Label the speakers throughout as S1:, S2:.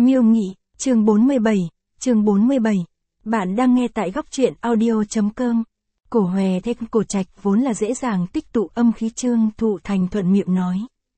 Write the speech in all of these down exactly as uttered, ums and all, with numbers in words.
S1: Miêu Nghị, chương bốn mươi bảy, chương bốn mươi bảy. Bạn đang nghe tại góc truyện audio.com. Cổ hòe thêm cổ trạch vốn là dễ dàng tích tụ âm khí. Trương Thụ Thành thuận miệng nói.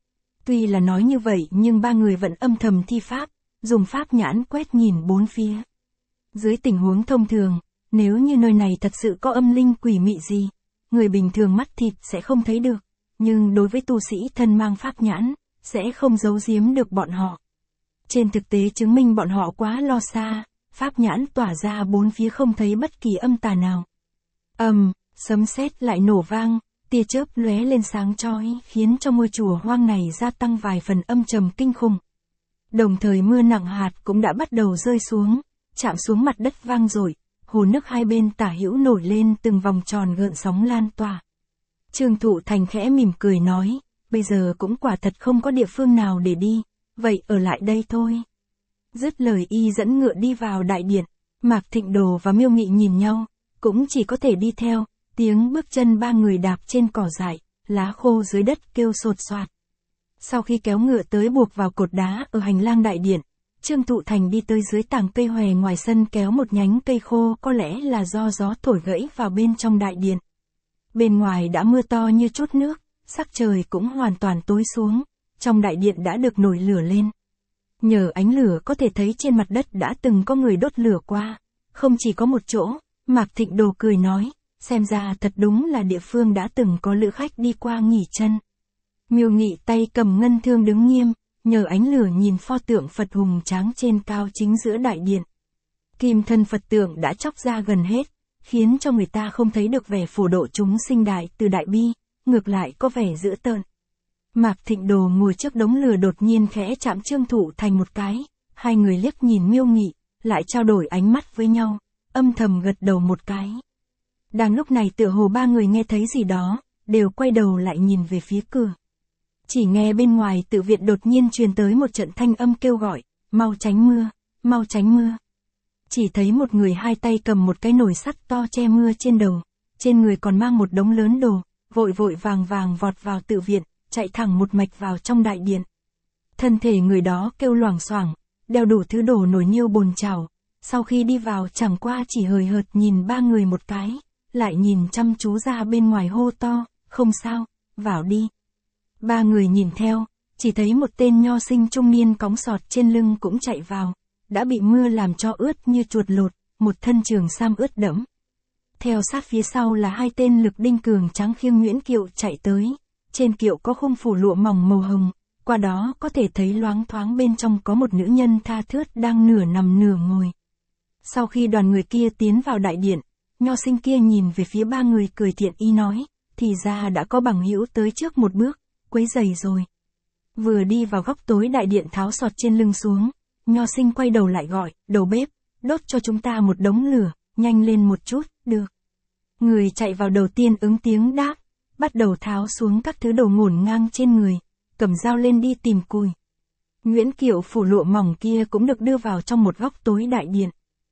S1: Tuy là nói như vậy nhưng ba người vẫn âm thầm thi pháp, dùng pháp nhãn quét nhìn bốn phía. Dưới tình huống thông thường, nếu như nơi này thật sự có âm linh quỷ mị gì, người bình thường mắt thịt sẽ không thấy được, nhưng đối với tu sĩ thân mang pháp nhãn, sẽ không giấu giếm được bọn họ. Trên thực tế chứng minh bọn họ quá lo xa, pháp nhãn tỏa ra bốn phía không thấy bất kỳ âm tà nào. Ầm, sấm sét lại nổ vang, tia chớp lóe lên sáng chói, khiến cho ngôi chùa hoang này gia tăng vài phần âm trầm kinh khủng. Đồng thời mưa nặng hạt cũng đã bắt đầu rơi xuống, chạm xuống mặt đất vang dội, hồ nước hai bên tả hữu nổi lên từng vòng tròn gợn sóng lan tỏa. Trương Thụ Thành khẽ mỉm cười nói, bây giờ cũng quả thật không có địa phương nào để đi, vậy ở lại đây thôi. Dứt lời y dẫn ngựa đi vào đại điện, Mạc Thịnh Đồ và Miêu Nghị nhìn nhau, cũng chỉ có thể đi theo, tiếng bước chân ba người đạp trên cỏ dại, lá khô dưới đất kêu sột soạt. Sau khi kéo ngựa tới buộc vào cột đá ở hành lang đại điện, Trương Thụ Thành đi tới dưới tàng cây hòe ngoài sân kéo một nhánh cây khô, có lẽ là do gió thổi gãy vào bên trong đại điện. Bên ngoài đã mưa to như chút nước, sắc trời cũng hoàn toàn tối xuống, trong đại điện đã được nổi lửa lên. Nhờ ánh lửa có thể thấy trên mặt đất đã từng có người đốt lửa qua, không chỉ có một chỗ. Mạc Thịnh Đồ cười nói, xem ra thật đúng là địa phương đã từng có lữ khách đi qua nghỉ chân. Miêu Nghị tay cầm ngân thương đứng nghiêm, nhờ ánh lửa nhìn pho tượng Phật hùng tráng trên cao chính giữa đại điện. Kim thân Phật tượng đã chóc ra gần hết, khiến cho người ta không thấy được vẻ phổ độ chúng sinh đại từ đại bi, ngược lại có vẻ dữ tợn. Mạc Thịnh Đồ ngồi trước đống lửa đột nhiên khẽ chạm Trương Thụ Thành một cái, hai người liếc nhìn Miêu Nghị, lại trao đổi ánh mắt với nhau, âm thầm gật đầu một cái. Đang lúc này tựa hồ ba người nghe thấy gì đó, đều quay đầu lại nhìn về phía cửa. Chỉ nghe bên ngoài tự viện đột nhiên truyền tới một trận thanh âm kêu gọi, mau tránh mưa, mau tránh mưa. Chỉ thấy một người hai tay cầm một cái nồi sắt to che mưa trên đầu, trên người còn mang một đống lớn đồ, vội vội vàng vàng vọt vào tự viện, chạy thẳng một mạch vào trong đại điện. Thân thể người đó kêu loảng xoảng, đeo đủ thứ đồ nồi niêu bồn chảo, sau khi đi vào chẳng qua chỉ hời hợt nhìn ba người một cái, lại nhìn chăm chú ra bên ngoài hô to, không sao, vào đi. Ba người nhìn theo, chỉ thấy một tên nho sinh trung niên cõng sọt trên lưng cũng chạy vào, đã bị mưa làm cho ướt như chuột lột, một thân trường sam ướt đẫm. Theo sát phía sau là hai tên lực đinh cường tráng khiêng Nguyễn Kiệu chạy tới, trên kiệu có khung phủ lụa mỏng màu hồng, qua đó có thể thấy loáng thoáng bên trong có một nữ nhân tha thướt đang nửa nằm nửa ngồi. Sau khi đoàn người kia tiến vào đại điện, nho sinh kia nhìn về phía ba người cười thiện ý nói, thì ra đã có bằng hữu tới trước một bước, quấy rầy rồi. Vừa đi vào góc tối đại điện tháo sọt trên lưng xuống, nho sinh quay đầu lại gọi, đầu bếp, đốt cho chúng ta một đống lửa, nhanh lên một chút, được. Người chạy vào đầu tiên ứng tiếng đáp, bắt đầu tháo xuống các thứ đồ ngổn ngang trên người, cầm dao lên đi tìm củi. Nguyễn Kiệu phủ lụa mỏng kia cũng được đưa vào trong một góc tối đại điện.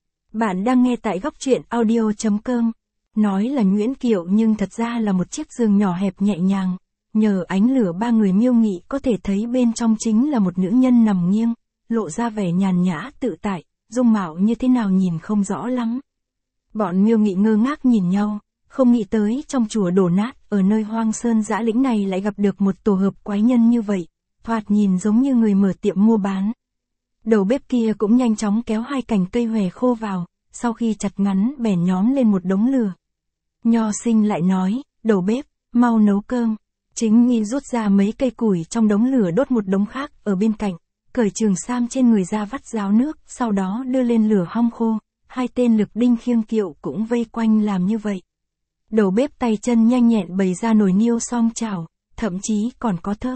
S1: Bạn đang nghe tại góc truyện audio.com. Nói là Nguyễn Kiệu nhưng thật ra là một chiếc giường nhỏ hẹp nhẹ nhàng. Nhờ ánh lửa ba người Miêu Nghị có thể thấy bên trong chính là một nữ nhân nằm nghiêng, lộ ra vẻ nhàn nhã tự tại, dung mạo như thế nào nhìn không rõ lắm. Bọn Miêu Nghị ngơ ngác nhìn nhau, không nghĩ tới trong chùa đổ nát ở nơi hoang sơn dã lĩnh này lại gặp được một tổ hợp quái nhân như vậy, thoạt nhìn giống như người mở tiệm mua bán. Đầu bếp kia cũng nhanh chóng kéo hai cành cây hòe khô vào, sau khi chặt ngắn bèn nhóm lên một đống lửa. Nho sinh lại nói, đầu bếp, mau nấu cơm. Chính nghi rút ra mấy cây củi trong đống lửa đốt một đống khác ở bên cạnh, cởi trường sam trên người ra vắt ráo nước, sau đó đưa lên lửa hong khô, hai tên lực đinh khiêng kiệu cũng vây quanh làm như vậy. Đầu bếp tay chân nhanh nhẹn bày ra nồi niêu xoong chảo, thậm chí còn có thớt.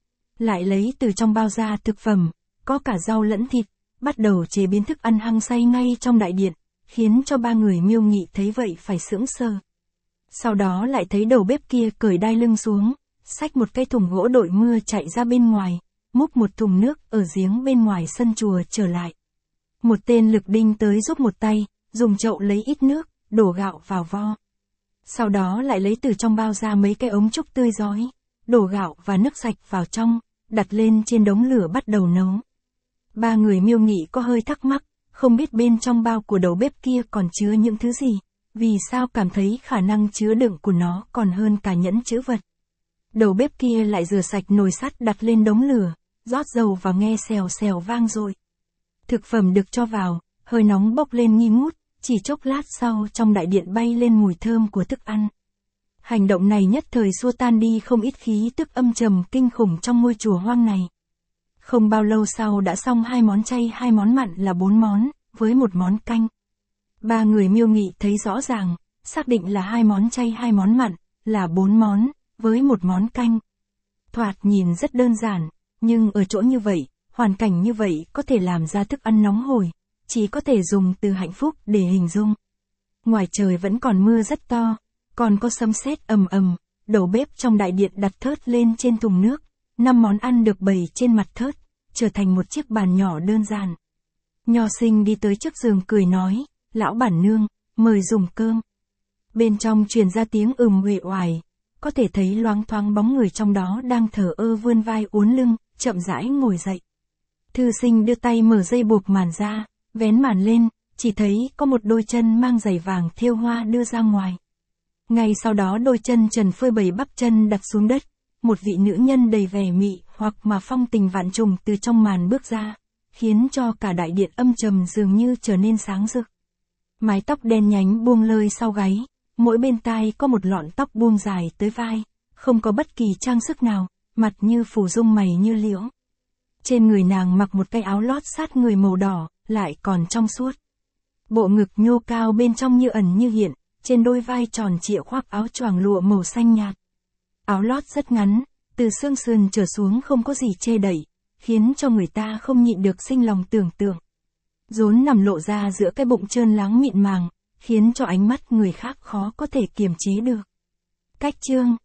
S1: Lại lấy từ trong bao ra thực phẩm, có cả rau lẫn thịt, bắt đầu chế biến thức ăn hăng say ngay trong đại điện, khiến cho ba người Miêu Nghị thấy vậy phải sững sờ. Sau đó lại thấy đầu bếp kia cởi đai lưng xuống, xách một cái thùng gỗ đội mưa chạy ra bên ngoài, múc một thùng nước ở giếng bên ngoài sân chùa trở lại. Một tên lực đinh tới giúp một tay, dùng chậu lấy ít nước, đổ gạo vào vo. Sau đó lại lấy từ trong bao ra mấy cái ống trúc tươi rói, đổ gạo và nước sạch vào trong, đặt lên trên đống lửa bắt đầu nấu. Ba người Miêu Nghị có hơi thắc mắc, không biết bên trong bao của đầu bếp kia còn chứa những thứ gì, vì sao cảm thấy khả năng chứa đựng của nó còn hơn cả nhẫn chữ vật. Đầu bếp kia lại rửa sạch nồi sắt đặt lên đống lửa, rót dầu và nghe xèo xèo vang dội. Thực phẩm được cho vào, hơi nóng bốc lên nghi ngút, chỉ chốc lát sau trong đại điện bay lên mùi thơm của thức ăn. Hành động này nhất thời xua tan đi không ít khí tức âm trầm kinh khủng trong ngôi chùa hoang này. Không bao lâu sau đã xong hai món chay hai món mặn là bốn món, với một món canh. Ba người Miêu Nghị thấy rõ ràng, xác định là hai món chay hai món mặn, là bốn món, với một món canh. Thoạt nhìn rất đơn giản, nhưng ở chỗ như vậy, hoàn cảnh như vậy có thể làm ra thức ăn nóng hổi, chỉ có thể dùng từ hạnh phúc để hình dung. Ngoài trời vẫn còn mưa rất to, còn có sấm sét ầm ầm, đầu bếp trong đại điện đặt thớt lên trên thùng nước, năm món ăn được bày trên mặt thớt, trở thành một chiếc bàn nhỏ đơn giản. Nho Sinh đi tới trước giường cười nói, lão bản nương, mời dùng cơm. Bên trong truyền ra tiếng ừm uể oải, có thể thấy loáng thoáng bóng người trong đó đang thờ ơ vươn vai uốn lưng, chậm rãi ngồi dậy. Thư Sinh đưa tay mở dây buộc màn ra, vén màn lên, chỉ thấy có một đôi chân mang giày vàng thêu hoa đưa ra ngoài. Ngay sau đó đôi chân trần phơi bày bắp chân đặt xuống đất, một vị nữ nhân đầy vẻ mị hoặc mà phong tình vạn trùng từ trong màn bước ra, khiến cho cả đại điện âm trầm dường như trở nên sáng rực. Mái tóc đen nhánh buông lơi sau gáy, mỗi bên tai có một lọn tóc buông dài tới vai, không có bất kỳ trang sức nào, mặt như phủ dung mày như liễu. Trên người nàng mặc một cái áo lót sát người màu đỏ, lại còn trong suốt. Bộ ngực nhô cao bên trong như ẩn như hiện, trên đôi vai tròn trịa khoác áo choàng lụa màu xanh nhạt. Áo lót rất ngắn, từ xương sườn trở xuống không có gì che đậy, khiến cho người ta không nhịn được sinh lòng tưởng tượng. Rốn nằm lộ ra giữa cái bụng trơn láng mịn màng, khiến cho ánh mắt người khác khó có thể kiềm chế được. Cách chương